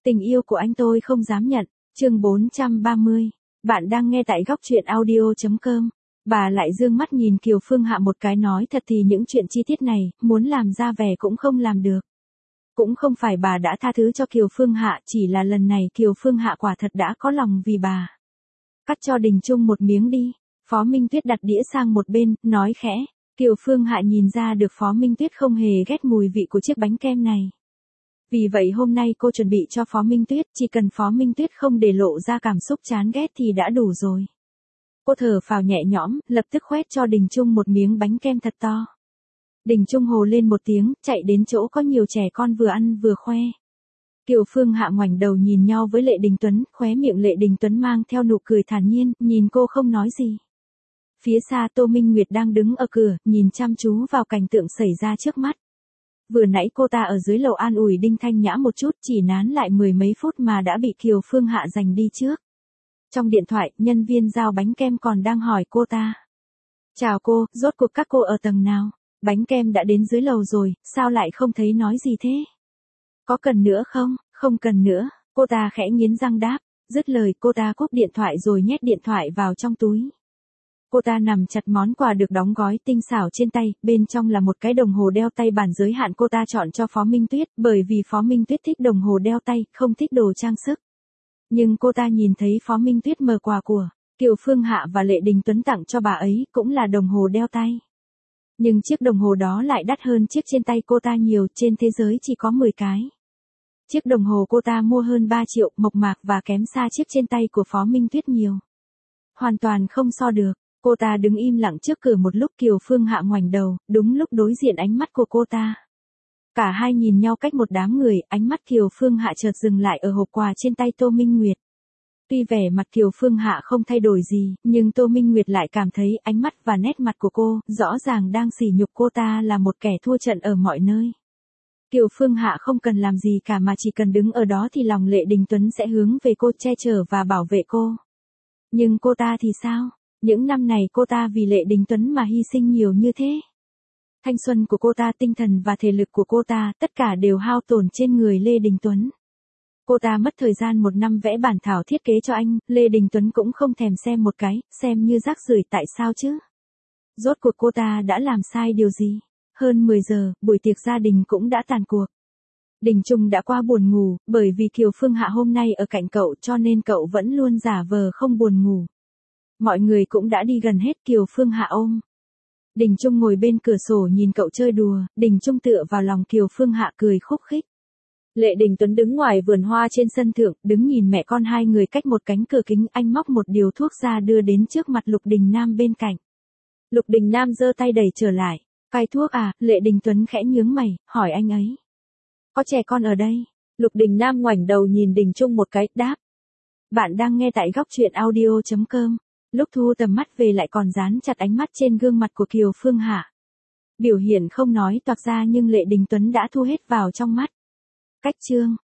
Tình yêu của anh tôi không dám nhận. Chương 430. Bạn đang nghe tại góc truyện audio.com. Bà lại dương mắt nhìn Kiều Phương Hạ một cái, nói thật thì những chuyện chi tiết này, muốn làm ra vẻ cũng không làm được. Cũng không phải bà đã tha thứ cho Kiều Phương Hạ, chỉ là lần này Kiều Phương Hạ quả thật đã có lòng vì bà. Cắt cho Đình Trung một miếng đi. Phó Minh Tuyết đặt đĩa sang một bên, nói khẽ. Kiều Phương Hạ nhìn ra được Phó Minh Tuyết không hề ghét mùi vị của chiếc bánh kem này. Vì vậy hôm nay cô chuẩn bị cho Phó Minh Tuyết, chỉ cần Phó Minh Tuyết không để lộ ra cảm xúc chán ghét thì đã đủ rồi. Cô thở phào nhẹ nhõm, lập tức khoét cho Đình Trung một miếng bánh kem thật to. Đình Trung hồ lên một tiếng, chạy đến chỗ có nhiều trẻ con vừa ăn vừa khoe. Kiều Phương Hạ ngoảnh đầu nhìn nhau với Lệ Đình Tuấn, khóe miệng Lệ Đình Tuấn mang theo nụ cười thản nhiên, nhìn cô không nói gì. Phía xa Tô Minh Nguyệt đang đứng ở cửa, nhìn chăm chú vào cảnh tượng xảy ra trước mắt. Vừa nãy cô ta ở dưới lầu an ủi Đinh Thanh Nhã một chút, chỉ nán lại mười mấy phút mà đã bị Kiều Phương Hạ giành đi trước. Trong điện thoại, nhân viên giao bánh kem còn đang hỏi cô ta. Chào cô, rốt cuộc các cô ở tầng nào? Bánh kem đã đến dưới lầu rồi, sao lại không thấy nói gì thế? Có cần nữa không? Không cần nữa, cô ta khẽ nghiến răng đáp. Dứt lời cô ta cúp điện thoại rồi nhét điện thoại vào trong túi. Cô ta nằm chặt món quà được đóng gói tinh xảo trên tay, bên trong là một cái đồng hồ đeo tay bản giới hạn cô ta chọn cho Phó Minh Tuyết, bởi vì Phó Minh Tuyết thích đồng hồ đeo tay, không thích đồ trang sức. Nhưng cô ta nhìn thấy Phó Minh Tuyết mở quà của Kiều Phương Hạ và Lệ Đình Tuấn tặng cho bà ấy, cũng là đồng hồ đeo tay. Nhưng chiếc đồng hồ đó lại đắt hơn chiếc trên tay cô ta nhiều, trên thế giới chỉ có 10 cái. Chiếc đồng hồ cô ta mua hơn 3 triệu, mộc mạc và kém xa chiếc trên tay của Phó Minh Tuyết nhiều. Hoàn toàn không so được. Cô ta đứng im lặng trước cửa một lúc, Kiều Phương Hạ ngoảnh đầu, đúng lúc đối diện ánh mắt của cô ta. Cả hai nhìn nhau cách một đám người, ánh mắt Kiều Phương Hạ chợt dừng lại ở hộp quà trên tay Tô Minh Nguyệt. Tuy vẻ mặt Kiều Phương Hạ không thay đổi gì, nhưng Tô Minh Nguyệt lại cảm thấy ánh mắt và nét mặt của cô, rõ ràng đang sỉ nhục cô ta là một kẻ thua trận ở mọi nơi. Kiều Phương Hạ không cần làm gì cả mà chỉ cần đứng ở đó thì lòng Lệ Đình Tuấn sẽ hướng về cô, che chở và bảo vệ cô. Nhưng cô ta thì sao? Những năm này cô ta vì Lệ Đình Tuấn mà hy sinh nhiều như thế. Thanh xuân của cô ta, tinh thần và thể lực của cô ta, tất cả đều hao tổn trên người Lê Đình Tuấn. Cô ta mất thời gian 1 năm vẽ bản thảo thiết kế cho anh, Lê Đình Tuấn cũng không thèm xem một cái, xem như rác rưởi. Tại sao chứ? Rốt cuộc cô ta đã làm sai điều gì? Hơn 10 giờ, buổi tiệc gia đình cũng đã tàn cuộc. Đình Trung đã qua buồn ngủ, bởi vì Kiều Phương Hạ hôm nay ở cạnh cậu cho nên cậu vẫn luôn giả vờ không buồn ngủ. Mọi người cũng đã đi gần hết, Kiều Phương Hạ ôm Đình Trung ngồi bên cửa sổ nhìn cậu chơi đùa, Đình Trung tựa vào lòng Kiều Phương Hạ cười khúc khích. Lệ Đình Tuấn đứng ngoài vườn hoa trên sân thượng, đứng nhìn mẹ con hai người cách một cánh cửa kính, anh móc một điều thuốc ra đưa đến trước mặt Lục Đình Nam bên cạnh. Lục Đình Nam giơ tay đẩy trở lại. Cai thuốc à? Lệ Đình Tuấn khẽ nhướng mày, hỏi anh ấy. Có trẻ con ở đây? Lục Đình Nam ngoảnh đầu nhìn Đình Trung một cái, đáp. Bạn đang nghe tại góc truyện audio.com. Lúc thu tầm mắt về lại còn dán chặt ánh mắt trên gương mặt của Kiều Phương Hạ. Biểu hiện không nói toạc ra nhưng Lệ Đình Tuấn đã thu hết vào trong mắt. Cách chương